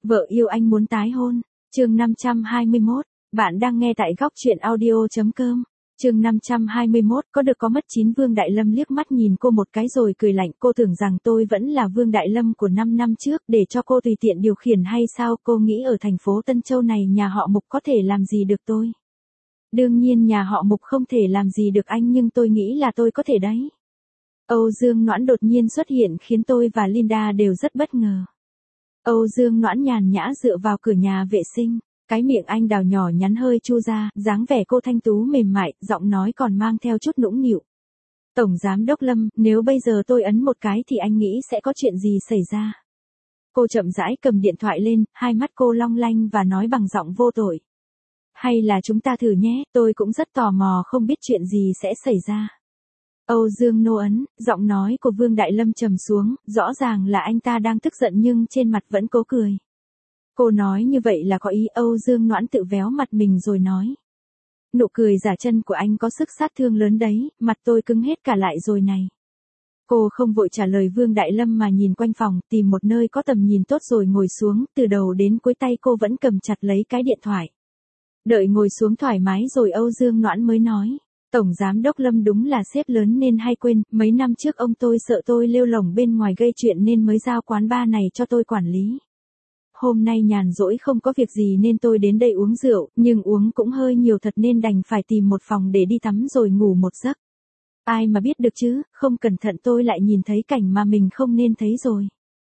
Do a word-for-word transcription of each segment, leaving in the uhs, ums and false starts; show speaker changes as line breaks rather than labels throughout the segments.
Vợ yêu anh muốn tái hôn. Chương năm trăm hai mươi mốt. Bạn đang nghe tại góc truyện audio chấm com. Chương năm trăm hai mươi mốt. Có được có mất chín. Vương Đại Lâm liếc mắt nhìn cô một cái rồi cười lạnh. Cô tưởng rằng tôi vẫn là Vương Đại Lâm của năm năm trước để cho cô tùy tiện điều khiển hay sao? Cô nghĩ ở thành phố Tân Châu này nhà họ Mục có thể làm gì được tôi? Đương nhiên nhà họ Mục không thể làm gì được anh, nhưng tôi nghĩ là tôi có thể đấy. Âu Dương Noãn đột nhiên xuất hiện khiến tôi và Linda đều rất bất ngờ. Âu Dương Noãn nhàn nhã dựa vào cửa nhà vệ sinh, cái miệng anh đào nhỏ nhắn hơi chu ra, dáng vẻ cô thanh tú mềm mại, giọng nói còn mang theo chút nũng nịu. Tổng giám đốc Lâm, nếu bây giờ tôi ấn một cái thì anh nghĩ sẽ có chuyện gì xảy ra? Cô chậm rãi cầm điện thoại lên, hai mắt cô long lanh và nói bằng giọng vô tội. Hay là chúng ta thử nhé, tôi cũng rất tò mò không biết chuyện gì sẽ xảy ra. Âu Dương nô ấn, giọng nói của Vương Đại Lâm trầm xuống, rõ ràng là anh ta đang tức giận nhưng trên mặt vẫn cố cười. Cô nói như vậy là có ý? Âu Dương Noãn tự véo mặt mình rồi nói. Nụ cười giả chân của anh có sức sát thương lớn đấy, mặt tôi cứng hết cả lại rồi này. Cô không vội trả lời Vương Đại Lâm mà nhìn quanh phòng, tìm một nơi có tầm nhìn tốt rồi ngồi xuống, từ đầu đến cuối tay cô vẫn cầm chặt lấy cái điện thoại. Đợi ngồi xuống thoải mái rồi Âu Dương Noãn mới nói. Tổng giám đốc Lâm đúng là sếp lớn nên hay quên, mấy năm trước ông tôi sợ tôi lêu lổng bên ngoài gây chuyện nên mới giao quán bar này cho tôi quản lý. Hôm nay nhàn rỗi không có việc gì nên tôi đến đây uống rượu, nhưng uống cũng hơi nhiều thật nên đành phải tìm một phòng để đi tắm rồi ngủ một giấc. Ai mà biết được chứ, không cẩn thận tôi lại nhìn thấy cảnh mà mình không nên thấy rồi.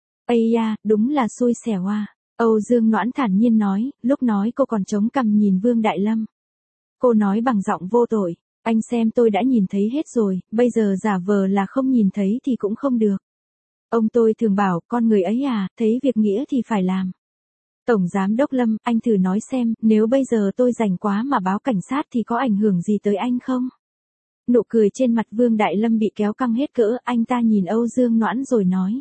Ây da, đúng là xui xẻo à. Âu Dương Noãn thản nhiên nói, lúc nói cô còn chống cằm nhìn Vương Đại Lâm. Cô nói bằng giọng vô tội. Anh xem tôi đã nhìn thấy hết rồi, bây giờ giả vờ là không nhìn thấy thì cũng không được. Ông tôi thường bảo, con người ấy à, thấy việc nghĩa thì phải làm. Tổng giám đốc Lâm, anh thử nói xem, nếu bây giờ tôi rảnh quá mà báo cảnh sát thì có ảnh hưởng gì tới anh không? Nụ cười trên mặt Vương Đại Lâm bị kéo căng hết cỡ, anh ta nhìn Âu Dương Noãn rồi nói.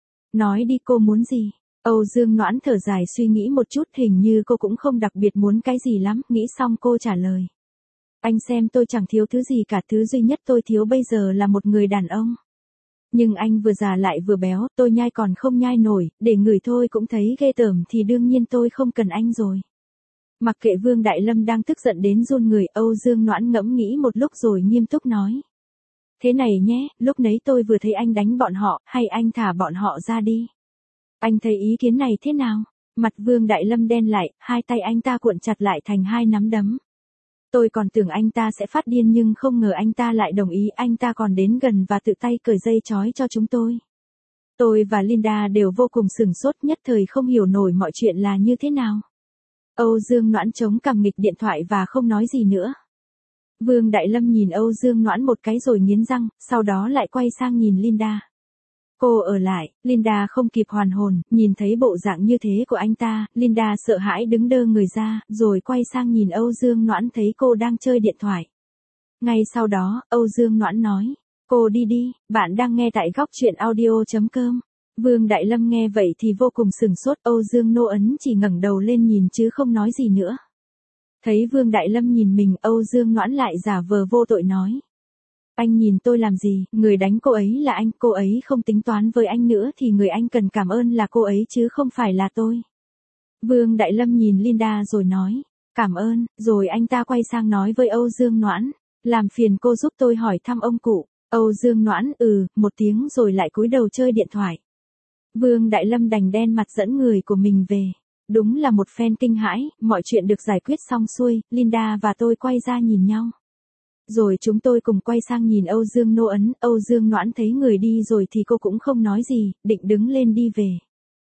Nói đi, cô muốn gì? Âu Dương Noãn thở dài suy nghĩ một chút, hình như cô cũng không đặc biệt muốn cái gì lắm, nghĩ xong cô trả lời. Anh xem tôi chẳng thiếu thứ gì cả, thứ duy nhất tôi thiếu bây giờ là một người đàn ông. Nhưng anh vừa già lại vừa béo, tôi nhai còn không nhai nổi, để ngửi thôi cũng thấy ghê tởm thì đương nhiên tôi không cần anh rồi. Mặc kệ Vương Đại Lâm đang tức giận đến run người, Âu Dương Noãn ngẫm nghĩ một lúc rồi nghiêm túc nói. Thế này nhé, lúc nấy tôi vừa thấy anh đánh bọn họ, hay anh thả bọn họ ra đi. Anh thấy ý kiến này thế nào? Mặt Vương Đại Lâm đen lại, hai tay anh ta cuộn chặt lại thành hai nắm đấm. Tôi còn tưởng anh ta sẽ phát điên nhưng không ngờ anh ta lại đồng ý, anh ta còn đến gần và tự tay cởi dây trói cho chúng tôi. Tôi và Linda đều vô cùng sửng sốt, nhất thời không hiểu nổi mọi chuyện là như thế nào. Âu Dương Noãn chống cằm nghịch điện thoại và không nói gì nữa. Vương Đại Lâm nhìn Âu Dương Noãn một cái rồi nghiến răng, sau đó lại quay sang nhìn Linda. Cô ở lại, Linda không kịp hoàn hồn, nhìn thấy bộ dạng như thế của anh ta, Linda sợ hãi đứng đơ người ra, rồi quay sang nhìn Âu Dương Noãn thấy cô đang chơi điện thoại. Ngay sau đó, Âu Dương Noãn nói, cô đi đi, bạn đang nghe tại góc truyện audio chấm com. Vương Đại Lâm nghe vậy thì vô cùng sửng sốt, Âu Dương nô ấn chỉ ngẩng đầu lên nhìn chứ không nói gì nữa. Thấy Vương Đại Lâm nhìn mình, Âu Dương Noãn lại giả vờ vô tội nói. Anh nhìn tôi làm gì, người đánh cô ấy là anh, cô ấy không tính toán với anh nữa thì người anh cần cảm ơn là cô ấy chứ không phải là tôi. Vương Đại Lâm nhìn Linda rồi nói, cảm ơn, rồi anh ta quay sang nói với Âu Dương Noãn, làm phiền cô giúp tôi hỏi thăm ông cụ. Âu Dương Noãn ừ, một tiếng rồi lại cúi đầu chơi điện thoại. Vương Đại Lâm đành đen mặt dẫn người của mình về. Đúng là một phen kinh hãi, mọi chuyện được giải quyết xong xuôi, Linda và tôi quay ra nhìn nhau. Rồi chúng tôi cùng quay sang nhìn Âu Dương nô ấn, Âu Dương Noãn thấy người đi rồi thì cô cũng không nói gì, định đứng lên đi về.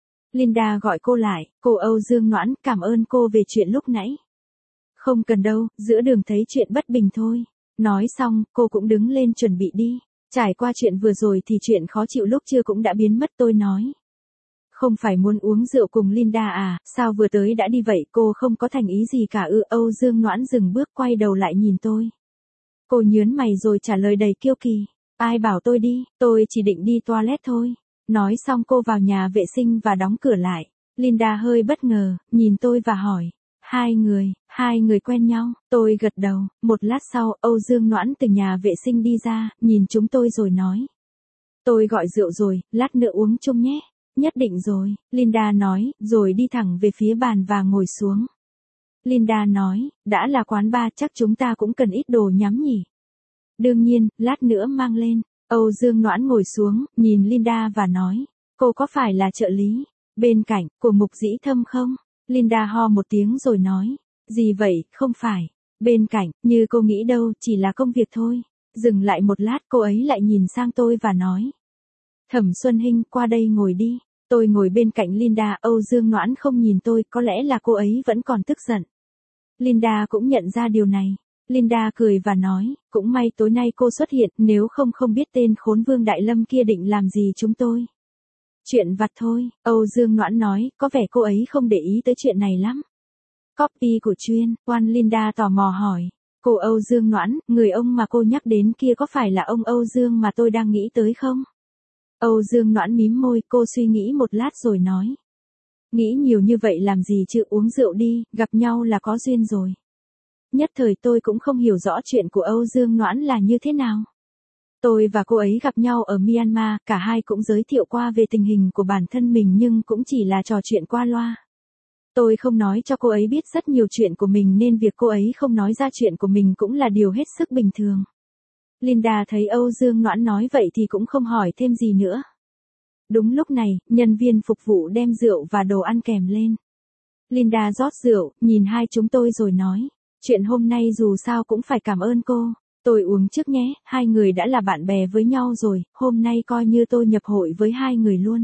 Linda gọi cô lại, cô Âu Dương Noãn, cảm ơn cô về chuyện lúc nãy. Không cần đâu, giữa đường thấy chuyện bất bình thôi. Nói xong, cô cũng đứng lên chuẩn bị đi. Trải qua chuyện vừa rồi thì chuyện khó chịu lúc trưa cũng đã biến mất, tôi nói. Không phải muốn uống rượu cùng Linda à, sao vừa tới đã đi vậy? Cô không có thành ý gì cả ư? Âu Dương Noãn dừng bước quay đầu lại nhìn tôi. Cô nhớn mày rồi trả lời đầy kiêu kỳ. Ai bảo tôi đi, tôi chỉ định đi toilet thôi. Nói xong cô vào nhà vệ sinh và đóng cửa lại. Linda hơi bất ngờ, nhìn tôi và hỏi. Hai người, hai người quen nhau. Tôi gật đầu, một lát sau, Âu Dương Noãn từ nhà vệ sinh đi ra, nhìn chúng tôi rồi nói. Tôi gọi rượu rồi, lát nữa uống chung nhé. Nhất định rồi, Linda nói, rồi đi thẳng về phía bàn và ngồi xuống. Linda nói, đã là quán bar chắc chúng ta cũng cần ít đồ nhắm nhỉ. Đương nhiên, lát nữa mang lên. Âu Dương Noãn ngồi xuống, nhìn Linda và nói, cô có phải là trợ lý, bên cạnh, của Mục Dĩ Thâm không? Linda ho một tiếng rồi nói, gì vậy, không phải. Bên cạnh, như cô nghĩ đâu, chỉ là công việc thôi. Dừng lại một lát cô ấy lại nhìn sang tôi và nói. Thẩm Xuân Hinh, qua đây ngồi đi. Tôi ngồi bên cạnh Linda, Âu Dương Noãn không nhìn tôi, có lẽ là cô ấy vẫn còn tức giận. Linda cũng nhận ra điều này. Linda cười và nói, cũng may tối nay cô xuất hiện, nếu không không biết tên khốn Vương Đại Lâm kia định làm gì chúng tôi. Chuyện vặt thôi, Âu Dương Noãn nói, có vẻ cô ấy không để ý tới chuyện này lắm. Copy của chuyên, quan Linda tò mò hỏi. Cô Âu Dương Noãn, người ông mà cô nhắc đến kia có phải là ông Âu Dương mà tôi đang nghĩ tới không? Âu Dương Noãn mím môi, cô suy nghĩ một lát rồi nói. Nghĩ nhiều như vậy làm gì chứ, uống rượu đi, gặp nhau là có duyên rồi. Nhất thời tôi cũng không hiểu rõ chuyện của Âu Dương Noãn là như thế nào. Tôi và cô ấy gặp nhau ở Myanmar, cả hai cũng giới thiệu qua về tình hình của bản thân mình nhưng cũng chỉ là trò chuyện qua loa. Tôi không nói cho cô ấy biết rất nhiều chuyện của mình nên việc cô ấy không nói ra chuyện của mình cũng là điều hết sức bình thường. Linda thấy Âu Dương Noãn nói vậy thì cũng không hỏi thêm gì nữa. Đúng lúc này, nhân viên phục vụ đem rượu và đồ ăn kèm lên. Linda rót rượu, nhìn hai chúng tôi rồi nói. Chuyện hôm nay dù sao cũng phải cảm ơn cô. Tôi uống trước nhé, hai người đã là bạn bè với nhau rồi, hôm nay coi như tôi nhập hội với hai người luôn.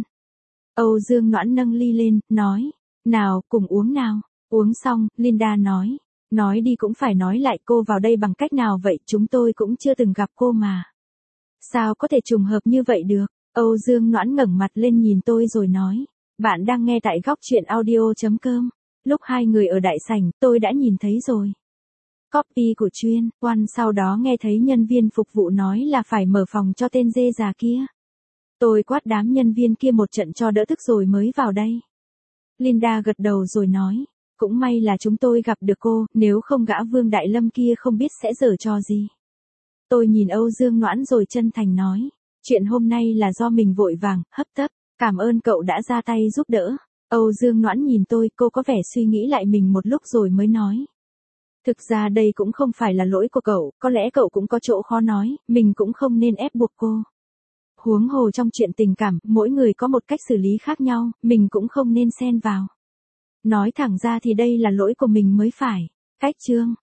Âu Dương Noãn nâng ly lên, nói. Nào, cùng uống nào. Uống xong, Linda nói. Nói đi cũng phải nói lại, cô vào đây bằng cách nào vậy, chúng tôi cũng chưa từng gặp cô mà. Sao có thể trùng hợp như vậy được? Âu Dương Noãn ngẩng mặt lên nhìn tôi rồi nói. Bạn đang nghe tại góc truyện audio.com. Lúc hai người ở đại sảnh, tôi đã nhìn thấy rồi. Copy của chuyên, quan sau đó nghe thấy nhân viên phục vụ nói là phải mở phòng cho tên dê già kia. Tôi quát đám nhân viên kia một trận cho đỡ tức rồi mới vào đây. Linda gật đầu rồi nói. Cũng may là chúng tôi gặp được cô, nếu không gã Vương Đại Lâm kia không biết sẽ giở trò gì. Tôi nhìn Âu Dương Noãn rồi chân thành nói. Chuyện hôm nay là do mình vội vàng, hấp tấp, cảm ơn cậu đã ra tay giúp đỡ. Âu Dương Noãn nhìn tôi, cô có vẻ suy nghĩ lại mình một lúc rồi mới nói. Thực ra đây cũng không phải là lỗi của cậu, có lẽ cậu cũng có chỗ khó nói, mình cũng không nên ép buộc cô. Huống hồ trong chuyện tình cảm, mỗi người có một cách xử lý khác nhau, mình cũng không nên xen vào. Nói thẳng ra thì đây là lỗi của mình mới phải. Cách chương